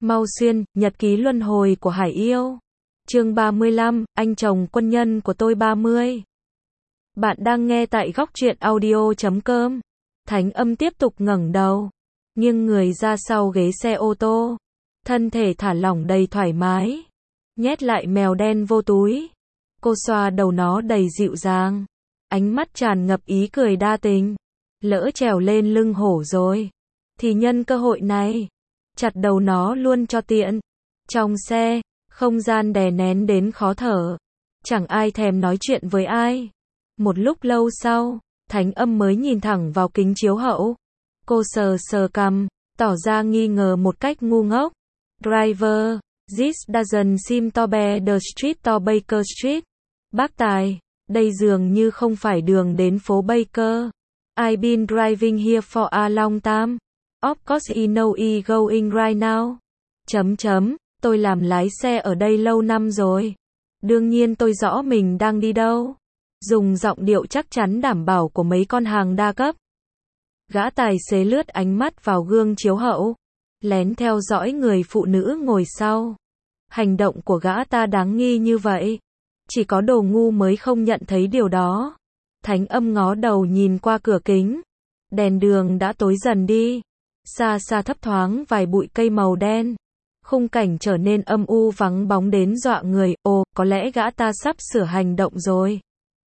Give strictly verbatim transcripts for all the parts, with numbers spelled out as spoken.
Mau Xuyên, nhật ký luân hồi của Hải Yêu. Chương ba mươi lăm, anh chồng quân nhân của tôi ba mươi. Bạn đang nghe tại góc truyện audio chấm com. Thánh Âm tiếp tục ngẩng đầu, nghiêng người ra sau ghế xe ô tô, thân thể thả lỏng đầy thoải mái, nhét lại mèo đen vô túi. Cô xoa đầu nó đầy dịu dàng, ánh mắt tràn ngập ý cười đa tình. Lỡ trèo lên lưng hổ rồi, thì nhân cơ hội này, chặt đầu nó luôn cho tiện. Trong xe, không gian đè nén đến khó thở, chẳng ai thèm nói chuyện với ai. Một lúc lâu sau, Thánh Âm mới nhìn thẳng vào kính chiếu hậu. Cô sờ sờ cằm, tỏ ra nghi ngờ một cách ngu ngốc. Driver, this doesn't seem to be the street to Baker Street. Bác Tài, đây dường như không phải đường đến phố Baker. I've been driving here for a long time. Of course I know I going right now. Chấm chấm, tôi làm lái xe ở đây lâu năm rồi. Đương nhiên tôi rõ mình đang đi đâu. Dùng giọng điệu chắc chắn đảm bảo của mấy con hàng đa cấp. Gã tài xế lướt ánh mắt vào gương chiếu hậu, lén theo dõi người phụ nữ ngồi sau. Hành động của gã ta đáng nghi như vậy, chỉ có đồ ngu mới không nhận thấy điều đó. Thánh Âm ngó đầu nhìn qua cửa kính. Đèn đường đã tối dần đi. Xa xa thấp thoáng vài bụi cây màu đen. Khung cảnh trở nên âm u vắng bóng đến dọa người. Ồ, có lẽ gã ta sắp sửa hành động rồi.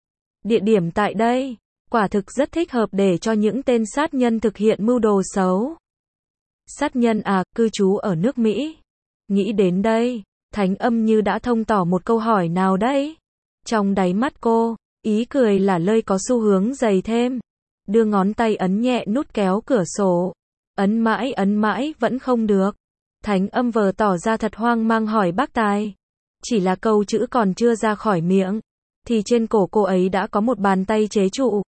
Địa điểm tại đây, quả thực rất thích hợp để cho những tên sát nhân thực hiện mưu đồ xấu. Sát nhân à, cư trú ở nước Mỹ. Nghĩ đến đây, Thánh Âm như đã thông tỏ một câu hỏi nào đấy. Trong đáy mắt cô, ý cười là lơi có xu hướng dày thêm. Đưa ngón tay ấn nhẹ nút kéo cửa sổ. Ấn mãi ấn mãi vẫn không được. Thánh Âm vờ tỏ ra thật hoang mang hỏi bác Tài. Chỉ là câu chữ còn chưa ra khỏi miệng, thì trên cổ cô ấy đã có một bàn tay chế trụ.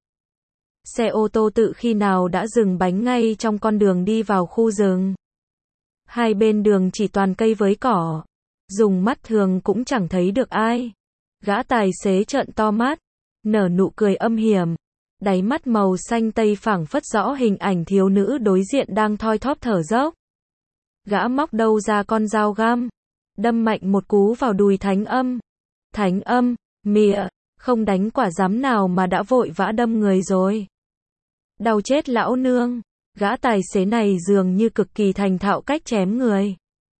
Xe ô tô tự khi nào đã dừng bánh ngay trong con đường đi vào khu rừng. Hai bên đường chỉ toàn cây với cỏ. Dùng mắt thường cũng chẳng thấy được ai. Gã tài xế trợn to mắt, nở nụ cười âm hiểm. Đáy mắt màu xanh tây phảng phất rõ hình ảnh thiếu nữ đối diện đang thoi thóp thở dốc. Gã móc đâu ra con dao găm, đâm mạnh một cú vào đùi Thánh Âm. Thánh Âm, mịa, không đánh quả dám nào mà đã vội vã đâm người rồi. Đau chết lão nương, gã tài xế này dường như cực kỳ thành thạo cách chém người.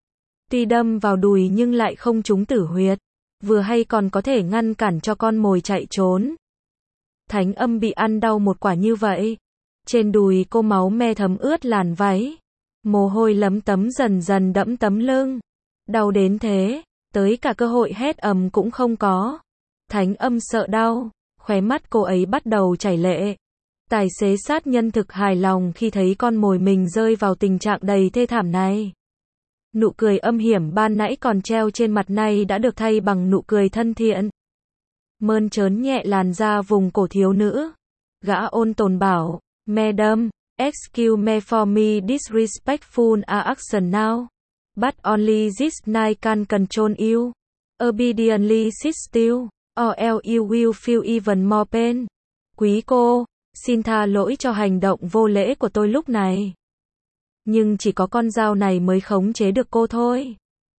Tuy đâm vào đùi nhưng lại không trúng tử huyệt, vừa hay còn có thể ngăn cản cho con mồi chạy trốn. Thánh Âm bị ăn đau một quả như vậy. Trên đùi cô máu me thấm ướt làn váy. Mồ hôi lấm tấm dần dần đẫm tấm lưng. Đau đến thế, tới cả cơ hội hét ầm cũng không có. Thánh Âm sợ đau, khóe mắt cô ấy bắt đầu chảy lệ. Tài xế sát nhân thực hài lòng khi thấy con mồi mình rơi vào tình trạng đầy thê thảm này. Nụ cười âm hiểm ban nãy còn treo trên mặt này đã được thay bằng nụ cười thân thiện. Mơn trớn nhẹ làn da vùng cổ thiếu nữ. Gã ôn tồn bảo, Madam, excuse me for me disrespectful action now. But only this night can control you. Obediently sit still, or else you will feel even more pain. Quý cô, xin tha lỗi cho hành động vô lễ của tôi lúc này. Nhưng chỉ có con dao này mới khống chế được cô thôi.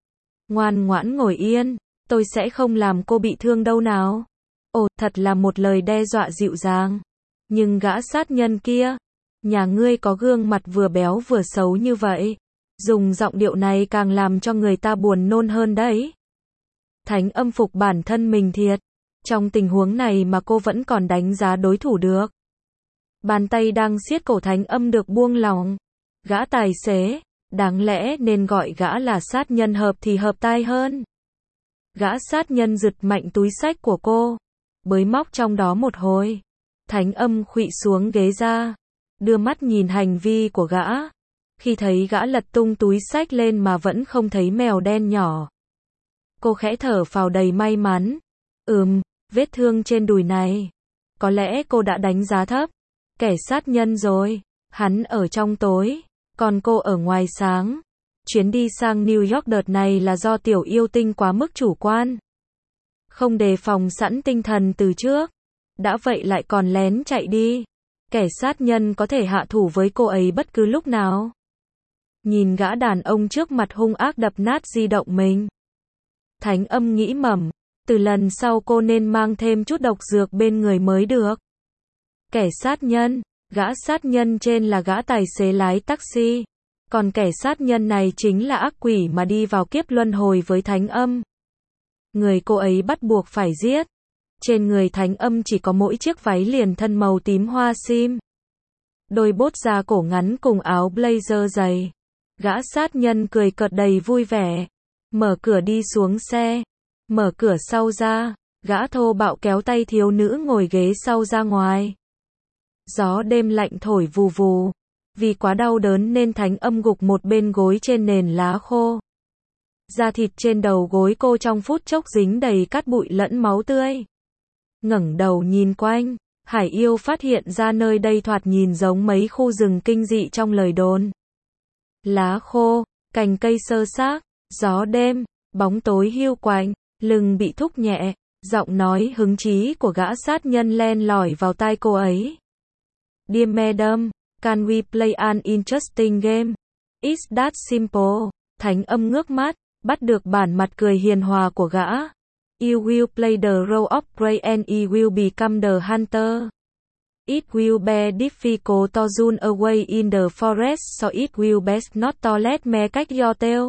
Ngoan ngoãn ngồi yên, tôi sẽ không làm cô bị thương đâu nào. Ồ, thật là một lời đe dọa dịu dàng. Nhưng gã sát nhân kia, nhà ngươi có gương mặt vừa béo vừa xấu như vậy. Dùng giọng điệu này càng làm cho người ta buồn nôn hơn đấy. Thánh Âm phục bản thân mình thiệt. Trong tình huống này mà cô vẫn còn đánh giá đối thủ được. Bàn tay đang siết cổ Thánh Âm được buông lỏng. Gã tài xế, đáng lẽ nên gọi gã là sát nhân hợp thì hợp tai hơn. Gã sát nhân giật mạnh túi xách của cô, bới móc trong đó một hồi. Thánh Âm khuỵu xuống ghế ra, đưa mắt nhìn hành vi của gã. Khi thấy gã lật tung túi xách lên mà vẫn không thấy mèo đen nhỏ, cô khẽ thở phào đầy may mắn. Ừm, vết thương trên đùi này, có lẽ cô đã đánh giá thấp kẻ sát nhân rồi. Hắn ở trong tối, còn cô ở ngoài sáng. Chuyến đi sang New York đợt này là do tiểu yêu tinh quá mức chủ quan, không đề phòng sẵn tinh thần từ trước. Đã vậy lại còn lén chạy đi. Kẻ sát nhân có thể hạ thủ với cô ấy bất cứ lúc nào. nhìn gã đàn ông trước mặt hung ác đập nát di động mình. Thánh Âm nghĩ mẩm, từ lần sau cô nên mang thêm chút độc dược bên người mới được. Kẻ sát nhân, gã sát nhân trên là gã tài xế lái taxi, còn kẻ sát nhân này chính là ác quỷ mà đi vào kiếp luân hồi với Thánh Âm. Người cô ấy bắt buộc phải giết. Trên người Thánh Âm chỉ có mỗi chiếc váy liền thân màu tím hoa sim, đôi bốt da cổ ngắn cùng áo blazer dày. Gã sát nhân cười cợt đầy vui vẻ, mở cửa đi xuống xe, mở cửa sau ra, gã thô bạo kéo tay thiếu nữ ngồi ghế sau ra ngoài. Gió đêm lạnh thổi vù vù, vì quá đau đớn nên Thánh Âm gục một bên gối trên nền lá khô. Da thịt trên đầu gối cô trong phút chốc dính đầy cát bụi lẫn máu tươi. Ngẩng đầu nhìn quanh, Hải Yêu phát hiện ra nơi đây thoạt nhìn giống mấy khu rừng kinh dị trong lời đồn. Lá khô, cành cây xơ xác, gió đêm, bóng tối hiu quạnh, lưng bị thúc nhẹ, giọng nói hứng chí của gã sát nhân len lỏi vào tai cô ấy. Dear Madam, can we play an interesting game? It's that simple. Thánh Âm ngước mắt, bắt được bản mặt cười hiền hòa của gã. You will play the role of prey and you will become the hunter. It will be difficult to run away in the forest, so it will best not to let me catch your tail.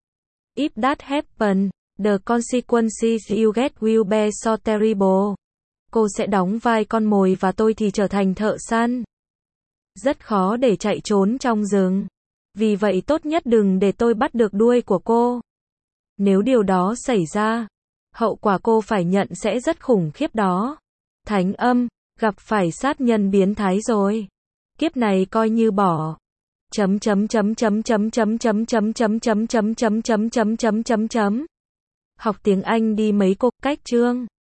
If that happens, the consequences you get will be so terrible. Cô sẽ đóng vai con mồi và tôi thì trở thành thợ săn. Rất khó để chạy trốn trong rừng. Vì vậy tốt nhất đừng để tôi bắt được đuôi của cô. Nếu điều đó xảy ra, hậu quả cô phải nhận sẽ rất khủng khiếp đó. Thánh Âm, gặp phải sát nhân biến thái rồi. Kiếp này coi như bỏ. Chấm chấm chấm chấm chấm chấm chấm chấm chấm chấm chấm chấm chấm chấm chấm chấm chấm. Học tiếng Anh đi mấy cô cách chương.